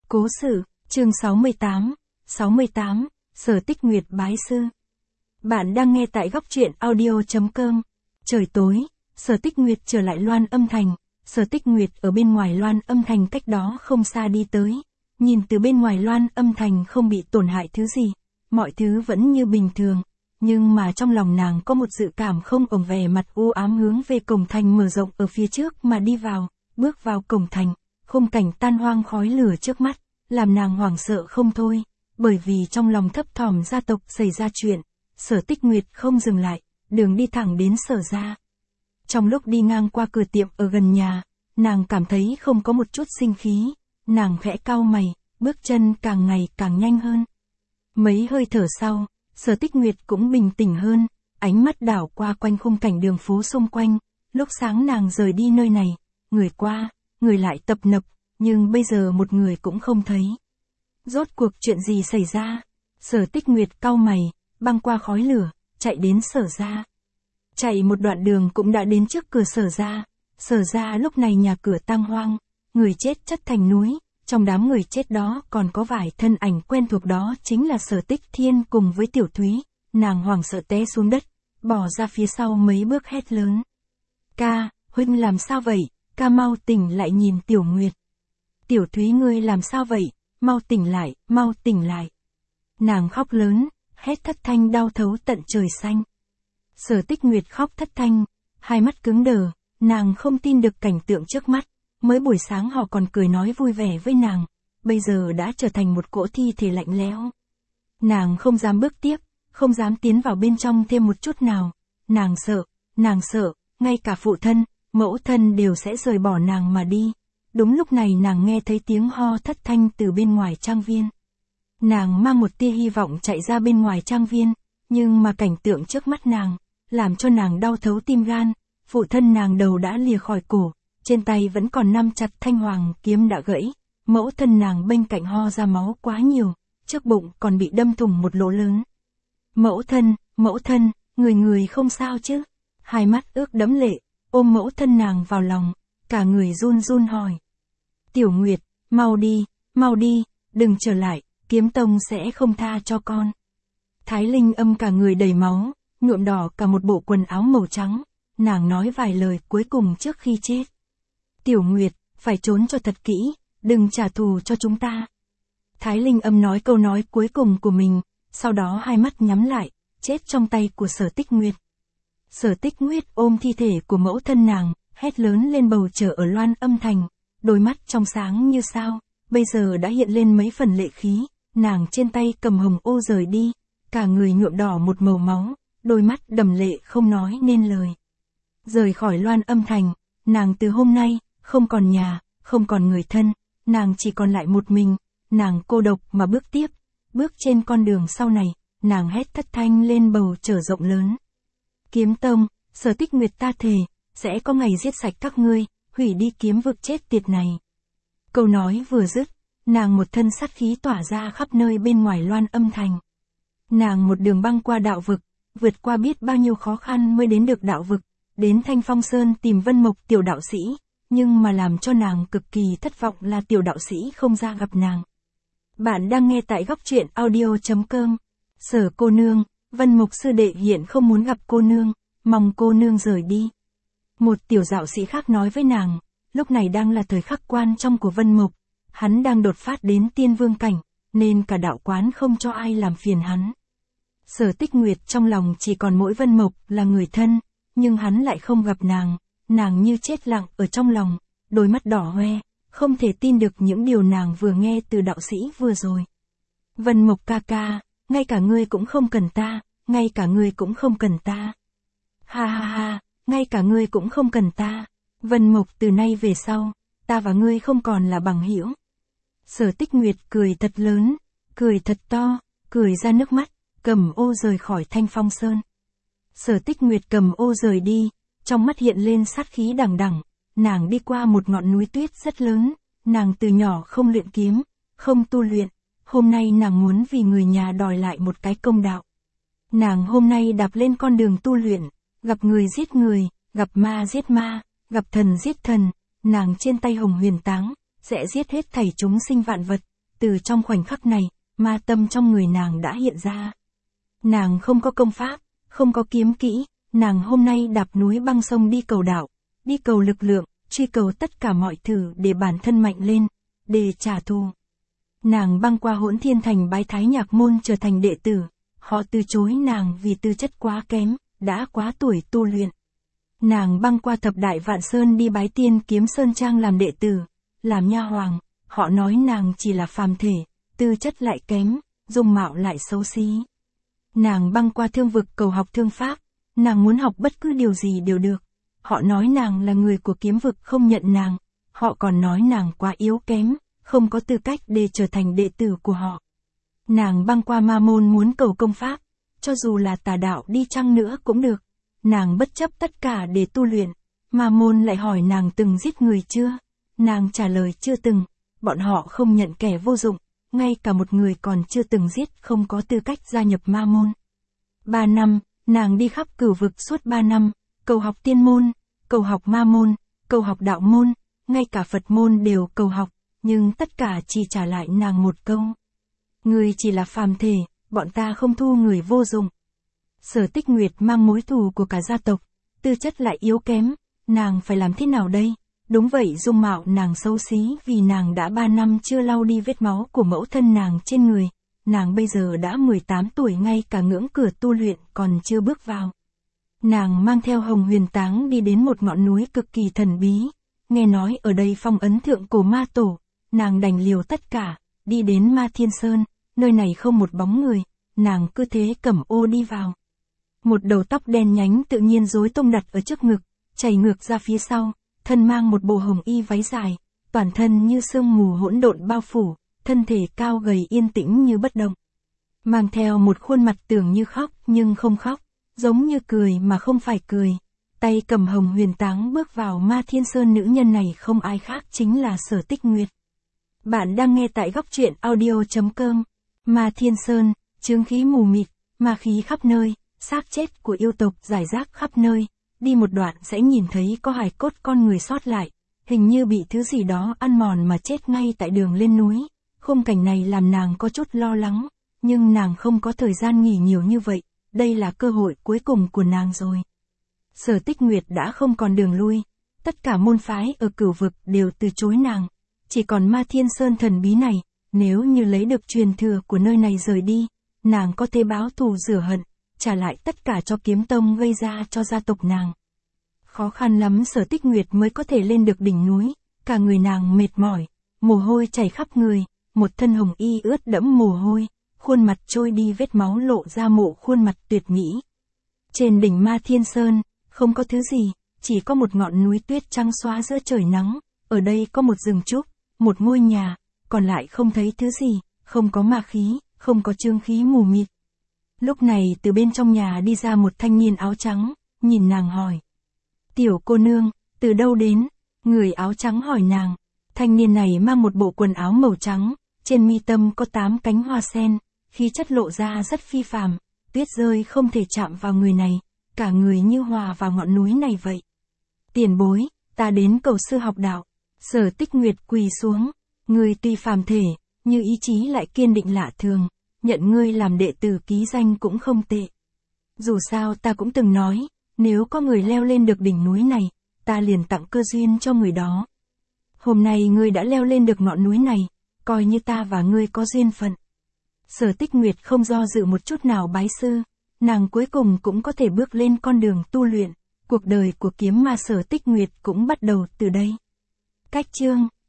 Cố sự, chương 68, Sở Tích Nguyệt bái sư. Bạn đang nghe tại góc truyện audio.com. Trời tối, Sở Tích Nguyệt trở lại Loan Âm Thành. Sở Tích Nguyệt ở bên ngoài Loan Âm Thành cách đó không xa đi tới. Nhìn từ bên ngoài Loan Âm Thành không bị tổn hại thứ gì. Mọi thứ vẫn như bình thường. Nhưng mà trong lòng nàng có một dự cảm không ổn, vẻ mặt u ám hướng về cổng thành mở rộng ở phía trước mà đi vào. Bước vào cổng thành, khung cảnh tan hoang khói lửa trước mắt, làm nàng hoảng sợ không thôi. Bởi vì trong lòng thấp thỏm gia tộc xảy ra chuyện, Sở Tích Nguyệt không dừng lại, đường đi thẳng đến Sở gia. Trong lúc đi ngang qua cửa tiệm ở gần nhà, nàng cảm thấy không có một chút sinh khí, nàng khẽ cau mày, bước chân càng ngày càng nhanh hơn. Mấy hơi thở sau, Sở Tích Nguyệt cũng bình tĩnh hơn, ánh mắt đảo qua quanh khung cảnh đường phố xung quanh. Lúc sáng nàng rời đi nơi này, người qua, người lại tập nập, nhưng bây giờ một người cũng không thấy. Rốt cuộc chuyện gì xảy ra? Sở Tích Nguyệt cau mày, băng qua khói lửa, chạy đến Sở gia. Chạy một đoạn đường cũng đã đến trước cửa Sở gia. Sở gia lúc này nhà cửa tang hoang, người chết chất thành núi, trong đám người chết đó còn có vài thân ảnh quen thuộc, đó chính là Sở Tích Thiên cùng với Tiểu Thúy. Nàng hoảng sợ té xuống đất, bỏ ra phía sau mấy bước hét lớn. Ca, huynh làm sao vậy? Ca mau tỉnh lại, nhìn Tiểu Nguyệt. Tiểu Thúy, ngươi làm sao vậy? Mau tỉnh lại, mau tỉnh lại. Nàng khóc lớn, hét thất thanh đau thấu tận trời xanh. Sở Tích Nguyệt khóc thất thanh, hai mắt cứng đờ, nàng không tin được cảnh tượng trước mắt. Mới buổi sáng họ còn cười nói vui vẻ với nàng, bây giờ đã trở thành một cỗ thi thể lạnh lẽo. Nàng không dám bước tiếp, không dám tiến vào bên trong thêm một chút nào. Nàng sợ, ngay cả phụ thân, mẫu thân đều sẽ rời bỏ nàng mà đi. Đúng lúc này nàng nghe thấy tiếng ho thất thanh từ bên ngoài trang viên. Nàng mang một tia hy vọng chạy ra bên ngoài trang viên, nhưng mà cảnh tượng trước mắt nàng, làm cho nàng đau thấu tim gan. Phụ thân nàng đầu đã lìa khỏi cổ, trên tay vẫn còn nắm chặt thanh hoàng kiếm đã gãy. Mẫu thân nàng bên cạnh ho ra máu quá nhiều, trước bụng còn bị đâm thủng một lỗ lớn. Mẫu thân, người không sao chứ? Hai mắt ướt đẫm lệ, ôm mẫu thân nàng vào lòng, cả người run run hỏi. Tiểu Nguyệt, mau đi, đừng trở lại, Kiếm Tông sẽ không tha cho con. Thái Linh Âm cả người đầy máu, nhuộm đỏ cả một bộ quần áo màu trắng, nàng nói vài lời cuối cùng trước khi chết. Tiểu Nguyệt, phải trốn cho thật kỹ, đừng trả thù cho chúng ta. Thái Linh Âm nói câu nói cuối cùng của mình, sau đó hai mắt nhắm lại, chết trong tay của Sở Tích Nguyệt. Sở Tích Nguyệt ôm thi thể của mẫu thân nàng, hét lớn lên bầu trời ở Loan Âm Thành, đôi mắt trong sáng như sao, bây giờ đã hiện lên mấy phần lệ khí, nàng trên tay cầm hồng ô rời đi, cả người nhuộm đỏ một màu máu, đôi mắt đầm lệ không nói nên lời. Rời khỏi Loan Âm Thành, nàng từ hôm nay, không còn nhà, không còn người thân, nàng chỉ còn lại một mình, nàng cô độc mà bước tiếp, bước trên con đường sau này, nàng hét thất thanh lên bầu trời rộng lớn. Kiếm Tông, Sở Tích Nguyệt, ta thề, sẽ có ngày giết sạch các ngươi, hủy đi kiếm vực chết tiệt này. Câu nói vừa dứt, nàng một thân sát khí tỏa ra khắp nơi bên ngoài Loan Âm Thành. Nàng một đường băng qua đạo vực, vượt qua biết bao nhiêu khó khăn mới đến được đạo vực, đến Thanh Phong Sơn tìm Vân Mộc tiểu đạo sĩ, nhưng mà làm cho nàng cực kỳ thất vọng là tiểu đạo sĩ không ra gặp nàng. Bạn đang nghe tại góc truyện audio.com. Sở cô nương, Vân Mộc sư đệ hiện không muốn gặp cô nương, mong cô nương rời đi. Một tiểu đạo sĩ khác nói với nàng, lúc này đang là thời khắc quan trọng của Vân Mộc, hắn đang đột phát đến tiên vương cảnh, nên cả đạo quán không cho ai làm phiền hắn. Sở Tích Nguyệt trong lòng chỉ còn mỗi Vân Mộc là người thân, nhưng hắn lại không gặp nàng như chết lặng ở trong lòng, đôi mắt đỏ hoe, không thể tin được những điều nàng vừa nghe từ đạo sĩ vừa rồi. Vân Mộc ca ca, ngay cả ngươi cũng không cần ta, ngay cả ngươi cũng không cần ta. Ha ha ha, ngay cả ngươi cũng không cần ta. Vân Mộc, từ nay về sau, ta và ngươi không còn là bằng hữu. Sở Tích Nguyệt cười thật lớn, cười thật to, cười ra nước mắt, cầm ô rời khỏi Thanh Phong Sơn. Sở Tích Nguyệt cầm ô rời đi, trong mắt hiện lên sát khí đằng đằng, nàng đi qua một ngọn núi tuyết rất lớn, nàng từ nhỏ không luyện kiếm, không tu luyện, hôm nay nàng muốn vì người nhà đòi lại một cái công đạo. Nàng hôm nay đạp lên con đường tu luyện, gặp người giết người, gặp ma giết ma, gặp thần giết thần, nàng trên tay hồng huyền táng, sẽ giết hết thảy chúng sinh vạn vật, từ trong khoảnh khắc này, ma tâm trong người nàng đã hiện ra. Nàng không có công pháp, không có kiếm kỹ, nàng hôm nay đạp núi băng sông đi cầu đạo, đi cầu lực lượng, truy cầu tất cả mọi thứ để bản thân mạnh lên, để trả thù. Nàng băng qua Hỗn Thiên Thành bái Thái Nhạc Môn trở thành đệ tử, họ từ chối nàng vì tư chất quá kém, đã quá tuổi tu luyện. Nàng băng qua Thập Đại Vạn Sơn đi bái Tiên Kiếm Sơn Trang làm đệ tử, làm nha hoàng, họ nói nàng chỉ là phàm thể, tư chất lại kém, dung mạo lại xấu xí. Nàng băng qua Thương Vực cầu học thương pháp, nàng muốn học bất cứ điều gì đều được. Họ nói nàng là người của Kiếm Vực không nhận nàng, họ còn nói nàng quá yếu kém, không có tư cách để trở thành đệ tử của họ. Nàng băng qua Ma Môn muốn cầu công pháp, cho dù là tà đạo đi chăng nữa cũng được. Nàng bất chấp tất cả để tu luyện. Ma Môn lại hỏi nàng từng giết người chưa? Nàng trả lời chưa từng. Bọn họ không nhận kẻ vô dụng, ngay cả một người còn chưa từng giết không có tư cách gia nhập Ma Môn. 3 năm, nàng đi khắp Cửu Vực suốt 3 năm, cầu học Tiên Môn, cầu học Ma Môn, cầu học Đạo Môn, ngay cả Phật Môn đều cầu học, nhưng tất cả chỉ trả lại nàng một câu. Người chỉ là phàm thể, bọn ta không thu người vô dụng. Sở Tích Nguyệt mang mối thù của cả gia tộc, tư chất lại yếu kém, nàng phải làm thế nào đây? Đúng vậy, dung mạo nàng xấu xí vì nàng đã 3 năm chưa lau đi vết máu của mẫu thân nàng trên người. Nàng bây giờ đã 18 tuổi, ngay cả ngưỡng cửa tu luyện còn chưa bước vào. Nàng mang theo Hồng Huyền Táng đi đến một ngọn núi cực kỳ thần bí, nghe nói ở đây phong ấn thượng cổ ma tổ, nàng đành liều tất cả, đi đến Ma Thiên Sơn, nơi này không một bóng người, nàng cứ thế cẩm ô đi vào. Một đầu tóc đen nhánh tự nhiên rối tung đặt ở trước ngực, chảy ngược ra phía sau, thân mang một bộ hồng y váy dài, toàn thân như sương mù hỗn độn bao phủ, thân thể cao gầy yên tĩnh như bất động. Mang theo một khuôn mặt tưởng như khóc nhưng không khóc, giống như cười mà không phải cười. Tay cầm Hồng Huyền Táng bước vào Ma Thiên Sơn, nữ nhân này không ai khác chính là Sở Tích Nguyệt. Bạn đang nghe tại góc truyện audio.com. Ma Thiên Sơn, chướng khí mù mịt, ma khí khắp nơi, xác chết của yêu tộc rải rác khắp nơi, đi một đoạn sẽ nhìn thấy có hài cốt con người sót lại, hình như bị thứ gì đó ăn mòn mà chết ngay tại đường lên núi. Khung cảnh này làm nàng có chút lo lắng, nhưng nàng không có thời gian nghỉ nhiều như vậy, đây là cơ hội cuối cùng của nàng rồi. Sở Tích Nguyệt đã không còn đường lui, tất cả môn phái ở Cửu Vực đều từ chối nàng, chỉ còn Ma Thiên Sơn thần bí này, nếu như lấy được truyền thừa của nơi này rời đi, nàng có thể báo thù rửa hận, trả lại tất cả cho Kiếm Tông gây ra cho gia tộc nàng. Khó khăn lắm Sở Tích Nguyệt mới có thể lên được đỉnh núi, cả người nàng mệt mỏi, mồ hôi chảy khắp người, một thân hồng y ướt đẫm mồ hôi, khuôn mặt trôi đi vết máu lộ ra mộ khuôn mặt tuyệt mỹ. Trên đỉnh Ma Thiên Sơn, không có thứ gì, chỉ có một ngọn núi tuyết trắng xóa giữa trời nắng, ở đây có một rừng trúc, một ngôi nhà, còn lại không thấy thứ gì, không có ma khí, không có chướng khí mù mịt. Lúc này từ bên trong nhà đi ra một thanh niên áo trắng, nhìn nàng hỏi. Tiểu cô nương, từ đâu đến? Người áo trắng hỏi nàng. Thanh niên này mang một bộ quần áo màu trắng, trên mi tâm có 8 cánh hoa sen, khí chất lộ ra rất phi phàm, tuyết rơi không thể chạm vào người này, cả người như hòa vào ngọn núi này vậy. Tiền bối, ta đến cầu sư học đạo. Sở Tích Nguyệt quỳ xuống, ngươi tuy phàm thể, nhưng ý chí lại kiên định lạ thường, nhận ngươi làm đệ tử ký danh cũng không tệ. Dù sao ta cũng từng nói, nếu có người leo lên được đỉnh núi này, ta liền tặng cơ duyên cho người đó. Hôm nay ngươi đã leo lên được ngọn núi này, coi như ta và ngươi có duyên phận. Sở Tích Nguyệt không do dự một chút nào bái sư, nàng cuối cùng cũng có thể bước lên con đường tu luyện, cuộc đời của kiếm ma Sở Tích Nguyệt cũng bắt đầu từ đây. Cách chương